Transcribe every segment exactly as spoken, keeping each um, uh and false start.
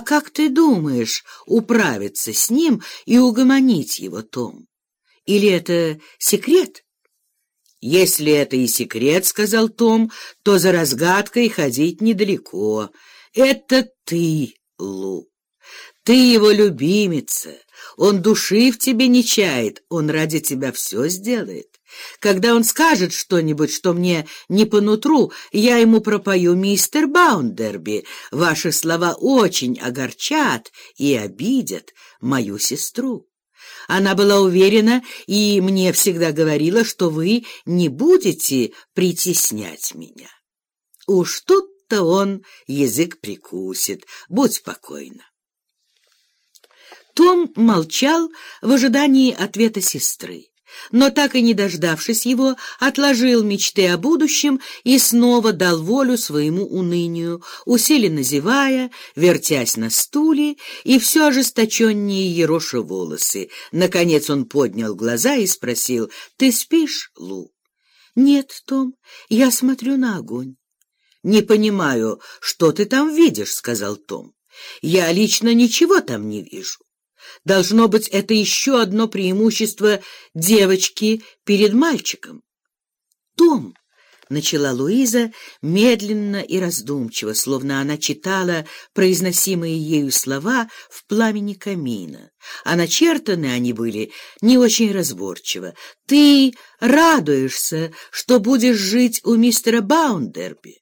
как ты думаешь управиться с ним и угомонить его, Том? Или это секрет? Если это и секрет, — сказал Том, — то за разгадкой ходить недалеко. Это ты, Лу. Ты его любимица. Он души в тебе не чает, он ради тебя все сделает. Когда он скажет что-нибудь, что мне не по нутру, я ему пропою: «Мистер Баундерби, ваши слова очень огорчат и обидят мою сестру». Она была уверена и мне всегда говорила, что вы не будете притеснять меня. Уж тут-то он язык прикусит, будь спокойна. Том молчал в ожидании ответа сестры, но, так и не дождавшись его, отложил мечты о будущем и снова дал волю своему унынию, усиленно зевая, вертясь на стуле и все ожесточеннее ероша волосы. Наконец он поднял глаза и спросил: «Ты спишь, Лу?» «Нет, Том, я смотрю на огонь». «Не понимаю, что ты там видишь», — сказал Том. «Я лично ничего там не вижу. Должно быть, это еще одно преимущество девочки перед мальчиком». «Том», — начала Луиза медленно и раздумчиво, словно она читала произносимые ею слова в пламени камина, а начертаны они были не очень разборчиво. «Ты радуешься, что будешь жить у мистера Баундерби?»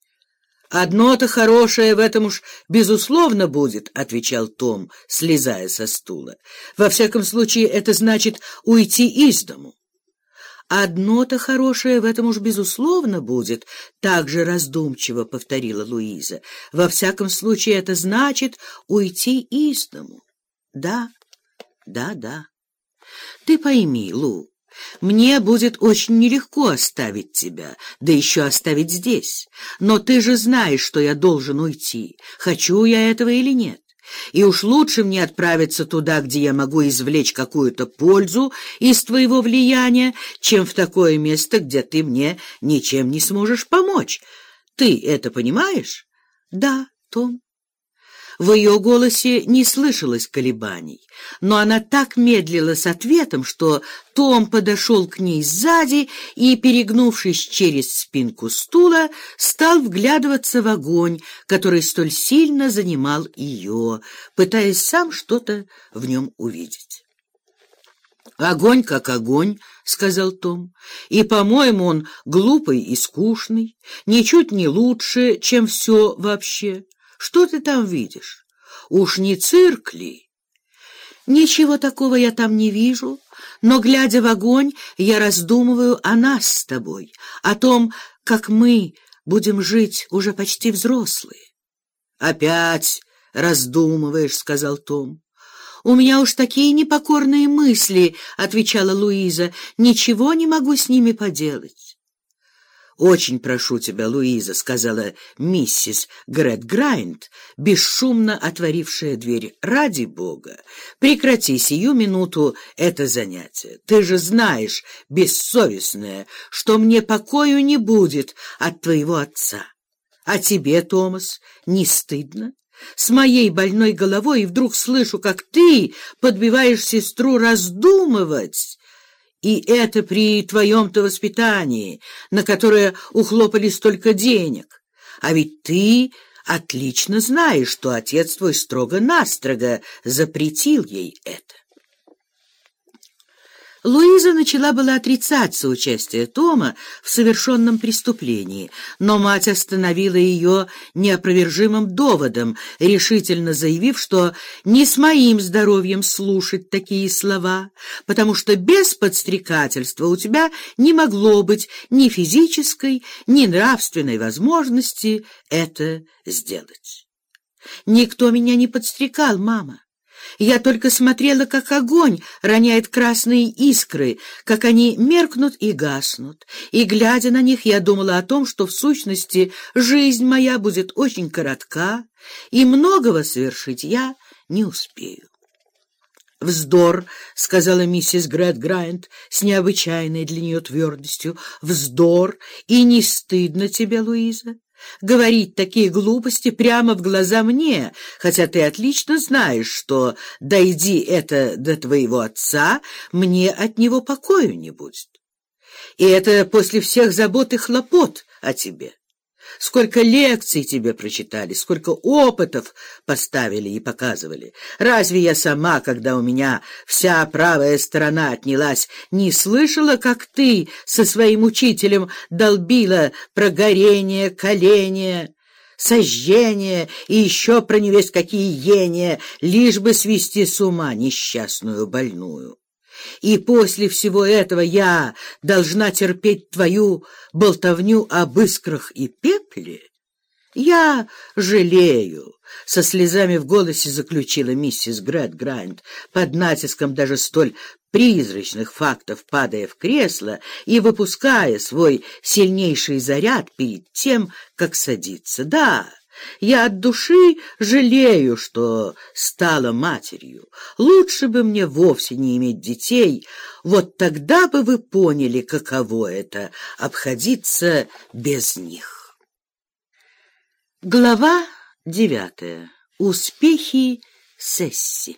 «Одно-то хорошее в этом уж безусловно будет», — отвечал Том, слезая со стула. «Во всяком случае, это значит уйти из дому». «Одно-то хорошее в этом уж безусловно будет», — также раздумчиво повторила Луиза. «Во всяком случае, это значит уйти из дому». «Да, да, да. Ты пойми, Лу, мне будет очень нелегко оставить тебя, да еще оставить здесь. Но ты же знаешь, что я должен уйти, хочу я этого или нет. И уж лучше мне отправиться туда, где я могу извлечь какую-то пользу из твоего влияния, чем в такое место, где ты мне ничем не сможешь помочь. Ты это понимаешь?» «Да, Том». В ее голосе не слышалось колебаний, но она так медлила с ответом, что Том подошел к ней сзади и, перегнувшись через спинку стула, стал вглядываться в огонь, который столь сильно занимал ее, пытаясь сам что-то в нем увидеть. «Огонь как огонь», — сказал Том, — «и, по-моему, он глупый и скучный, ничуть не лучше, чем все вообще. Что ты там видишь? Уж не цирк ли?» «Ничего такого я там не вижу, но, глядя в огонь, я раздумываю о нас с тобой, о том, как мы будем жить уже почти взрослые». «Опять раздумываешь», — сказал Том. «У меня уж такие непокорные мысли», — отвечала Луиза, — «ничего не могу с ними поделать». «Очень прошу тебя, Луиза», — сказала миссис Грэдграйнд, бесшумно отворившая дверь, — «ради бога, прекрати сию минуту это занятие. Ты же знаешь, бессовестная, что мне покою не будет от твоего отца. А тебе, Томас, не стыдно? С моей больной головой и вдруг слышу, как ты подбиваешь сестру раздумывать». И это при твоем-то воспитании, на которое ухлопали столько денег. А ведь ты отлично знаешь, что отец твой строго-настрого запретил ей это. Луиза начала было отрицать соучастие Тома в совершенном преступлении, но мать остановила ее неопровержимым доводом, решительно заявив, что не с моим здоровьем слушать такие слова, потому что без подстрекательства у тебя не могло быть ни физической, ни нравственной возможности это сделать. «Никто меня не подстрекал, мама. Я только смотрела, как огонь роняет красные искры, как они меркнут и гаснут, и, глядя на них, я думала о том, что, в сущности, жизнь моя будет очень коротка, и многого совершить я не успею». «Вздор», — сказала миссис Грэдграйнд с необычайной для нее твердостью, — «вздор, и не стыдно тебе, Луиза? говорить такие глупости прямо в глаза мне, хотя ты отлично знаешь, что, дойди это до твоего отца, мне от него покою не будет. И это после всех забот и хлопот о тебе. Сколько лекций тебе прочитали, сколько опытов поставили и показывали. Разве я сама, когда у меня вся правая сторона отнялась, не слышала, как ты со своим учителем долбила про горение, коление, сожжение и еще про невесть какие ения, лишь бы свести с ума несчастную больную? И после всего этого я должна терпеть твою болтовню об искрах и пепле? Я жалею, — со слезами в голосе заключила миссис Грэдграйнд, под натиском даже столь призрачных фактов падая в кресло и выпуская свой сильнейший заряд перед тем, как садиться. Да, я от души жалею, что стала матерью. Лучше бы мне вовсе не иметь детей. Вот тогда бы вы поняли, каково это — обходиться без них. Глава девятая. Успехи Сесси.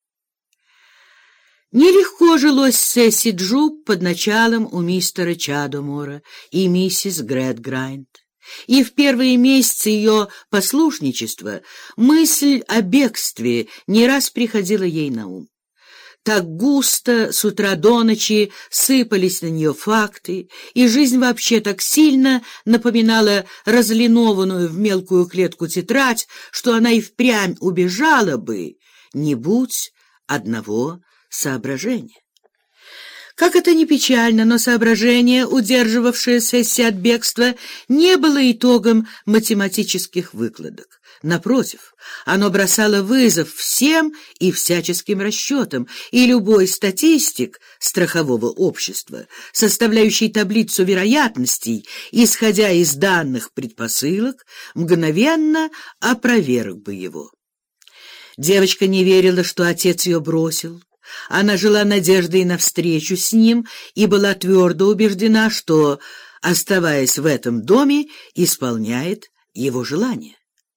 Нелегко жилось Сесси Джуб под началом у мистера Чадомора и миссис Грэдграйнд. И в первые месяцы ее послушничества мысль о бегстве не раз приходила ей на ум. Так густо с утра до ночи сыпались на нее факты, и жизнь вообще так сильно напоминала разлинованную в мелкую клетку тетрадь, что она и впрямь убежала бы, не будь одного соображения. Как это ни печально, но соображение, удерживавшее Сесси от бегства, не было итогом математических выкладок. Напротив, оно бросало вызов всем и всяческим расчетам, и любой статистик страхового общества, составляющий таблицу вероятностей, исходя из данных предпосылок, мгновенно опроверг бы его. Девочка не верила, что отец ее бросил. Она жила надеждой на встречу с ним и была твердо убеждена, что, оставаясь в этом доме, исполняет его желание.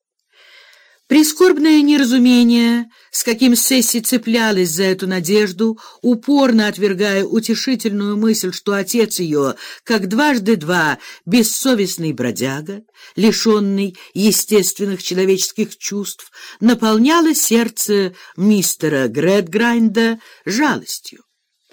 Прискорбное неразумение, с каким Сесси цеплялась за эту надежду, упорно отвергая утешительную мысль, что отец ее, как дважды два, бессовестный бродяга, лишенный естественных человеческих чувств, наполняло сердце мистера Грэдграйнда жалостью.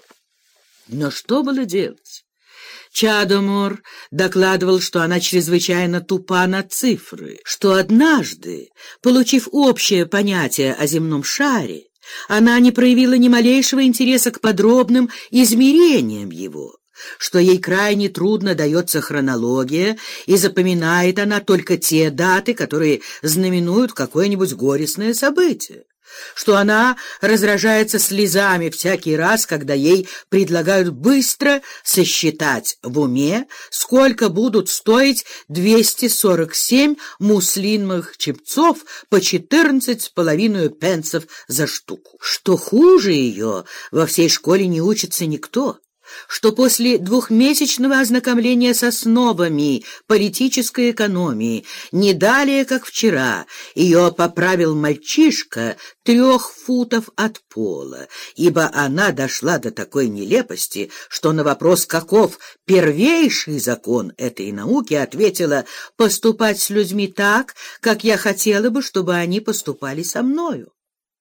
Но что было делать? Чадомор докладывал, что она чрезвычайно тупа на цифры, что однажды, получив общее понятие о земном шаре, она не проявила ни малейшего интереса к подробным измерениям его, что ей крайне трудно дается хронология, и запоминает она только те даты, которые знаменуют какое-нибудь горестное событие, что она разражается слезами всякий раз, когда ей предлагают быстро сосчитать в уме, сколько будут стоить двести сорок семь муслиновых чепцов по четырнадцать с половиной пенсов за штуку. Что хуже ее, во всей школе не учится никто, что после двухмесячного ознакомления с основами политической экономии не далее, как вчера, ее поправил мальчишка трех футов от пола, ибо она дошла до такой нелепости, что на вопрос, каков первейший закон этой науки, ответила: поступать с людьми так, как я хотела бы, чтобы они поступали со мною.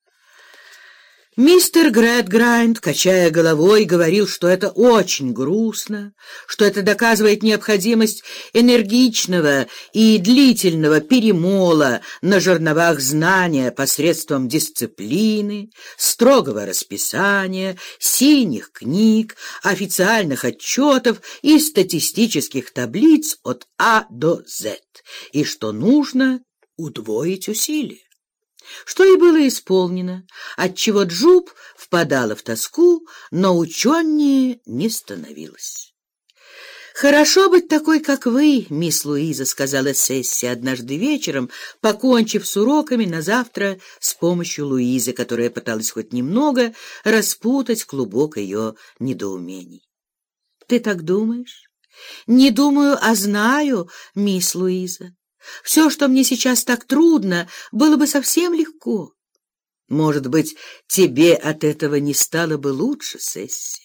Мистер Грэдграйнд, качая головой, говорил, что это очень грустно, что это доказывает необходимость энергичного и длительного перемола на жерновах знания посредством дисциплины, строгого расписания, синих книг, официальных отчетов и статистических таблиц от А до З, и что нужно удвоить усилия. Что и было исполнено, отчего Джуб впадала в тоску, но ученее не становилась. «Хорошо быть такой, как вы, мисс Луиза», — сказала Сесси однажды вечером, покончив с уроками на завтра с помощью Луизы, которая пыталась хоть немного распутать клубок ее недоумений. «Ты так думаешь?» «Не думаю, а знаю, мисс Луиза. Все, что мне сейчас так трудно, было бы совсем легко. Может быть, тебе от этого не стало бы лучше, Сесси?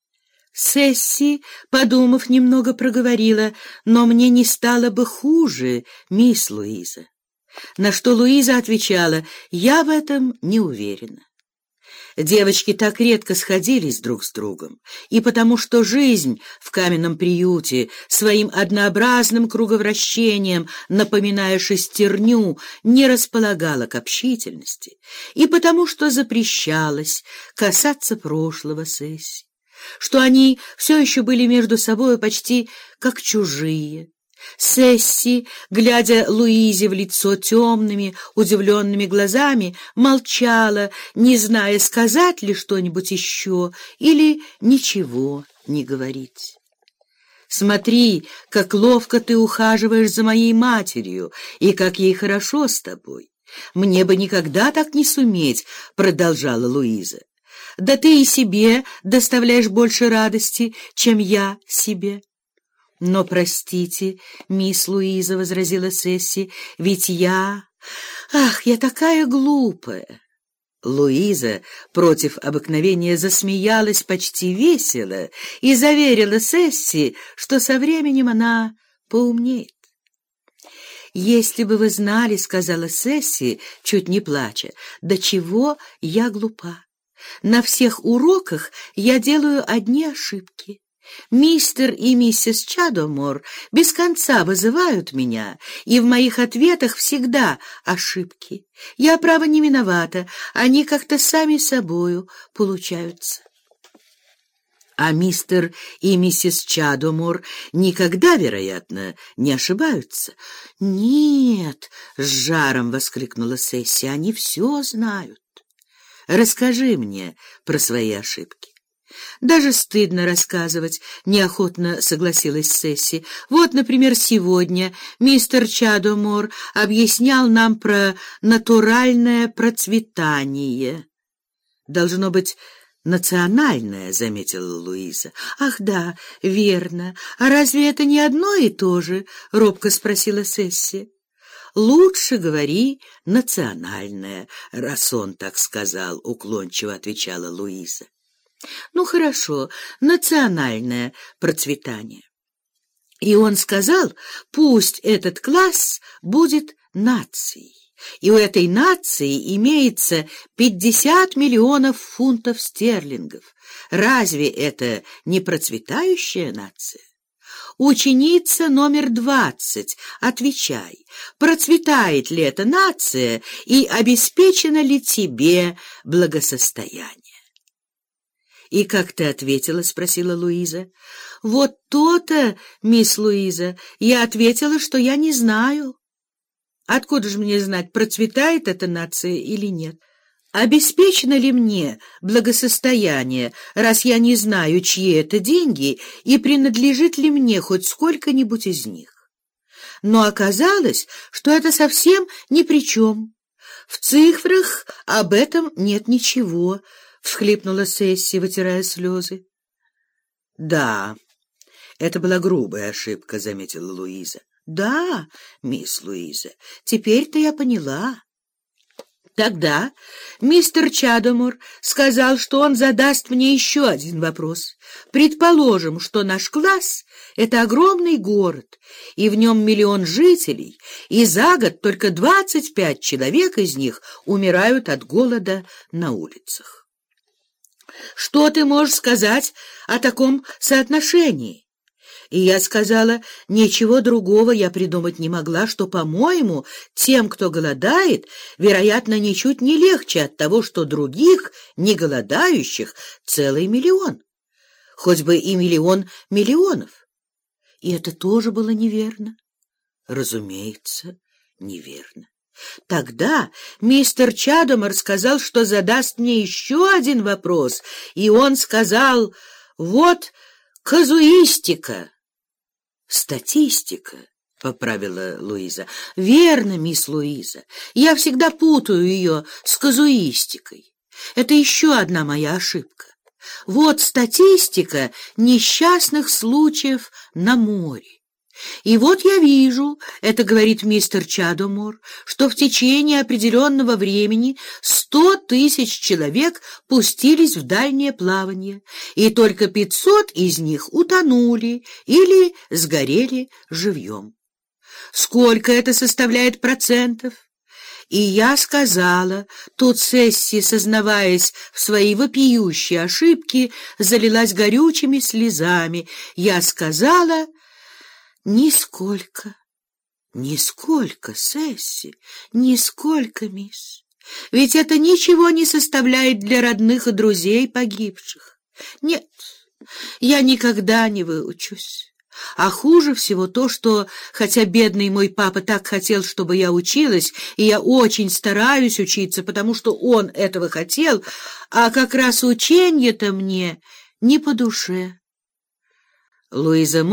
Сесси, подумав, немного проговорила: но мне не стало бы хуже, мисс Луиза. На что Луиза отвечала: я в этом не уверена. Девочки так редко сходились друг с другом, и потому что жизнь в каменном приюте своим однообразным круговращением, напоминая шестерню, не располагала к общительности, и потому что запрещалось касаться прошлого Сесси, что они все еще были между собой почти как чужие. Сесси, глядя Луизе в лицо темными, удивленными глазами, молчала, не зная, сказать ли что-нибудь еще или ничего не говорить. «Смотри, как ловко ты ухаживаешь за моей матерью, и как ей хорошо с тобой. Мне бы никогда так не суметь», — продолжала Луиза. «Да ты и себе доставляешь больше радости, чем я себе». «Но, простите, мисс Луиза, — возразила Сесси, — ведь я... Ах, я такая глупая!» Луиза против обыкновения засмеялась почти весело и заверила Сесси, что со временем она поумнеет. «Если бы вы знали, — сказала Сесси, чуть не плача, — до чего я глупа. На всех уроках я делаю одни ошибки. Мистер и миссис Чадомор без конца вызывают меня, и в моих ответах всегда ошибки. Я, право, не виновата, они как-то сами собою получаются». «А мистер и миссис Чадомор никогда, вероятно, не ошибаются?» «Нет», — с жаром воскликнула Сесси, — «они все знают. Расскажи мне про свои ошибки». «Даже стыдно рассказывать», — неохотно согласилась Сесси. «Вот, например, сегодня мистер Чадомор объяснял нам про натуральное процветание». «Должно быть, национальное», — заметила Луиза. «Ах да, верно. А разве это не одно и то же?» — робко спросила Сесси. «Лучше говори национальное, раз он так сказал», — уклончиво отвечала Луиза. «Ну, хорошо, национальное процветание». И он сказал, пусть этот класс будет нацией, и у этой нации имеется пятьдесят миллионов фунтов стерлингов. Разве это не процветающая нация? Ученица номер двадцать, отвечай, процветает ли эта нация и обеспечено ли тебе благосостояние? «И как ты ответила?» — спросила Луиза. «Вот то-то, мисс Луиза, я ответила, что я не знаю». «Откуда же мне знать, процветает эта нация или нет? Обеспечено ли мне благосостояние, раз я не знаю, чьи это деньги, и принадлежит ли мне хоть сколько-нибудь из них?» Но оказалось, что это совсем ни при чем. В цифрах об этом нет ничего, — всхлипнула Сесси, вытирая слезы. «Да, это была грубая ошибка», — заметила Луиза. «Да, мисс Луиза, теперь-то я поняла». Тогда мистер Чадомор сказал, что он задаст мне еще один вопрос. Предположим, что наш класс — это огромный город, и в нем миллион жителей, и за год только двадцать пять человек из них умирают от голода на улицах. Что ты можешь сказать о таком соотношении? И я сказала, ничего другого я придумать не могла, что, по-моему, тем, кто голодает, вероятно, ничуть не легче от того, что других, не голодающих, целый миллион. Хоть бы и миллион миллионов. И это тоже было неверно. Разумеется, неверно. Тогда мистер Чадомор сказал, что задаст мне еще один вопрос, и он сказал, вот казуистика. Статистика, — поправила Луиза. Верно, мисс Луиза, я всегда путаю ее с казуистикой. Это еще одна моя ошибка. Вот статистика несчастных случаев на море. И вот я вижу, это говорит мистер Чадомор, что в течение определенного времени сто тысяч человек пустились в дальнее плавание, и только пятьсот из них утонули или сгорели живьем. Сколько это составляет процентов? И я сказала, тут Сесси, сознаваясь в своей вопиющей ошибке, залилась горючими слезами. Я сказала: «Нисколько, нисколько, Сесси, нисколько, мисс. Ведь это ничего не составляет для родных и друзей погибших. Нет, я никогда не выучусь. А хуже всего то, что, хотя бедный мой папа так хотел, чтобы я училась, и я очень стараюсь учиться, потому что он этого хотел, а как раз ученье-то мне не по душе». Луиза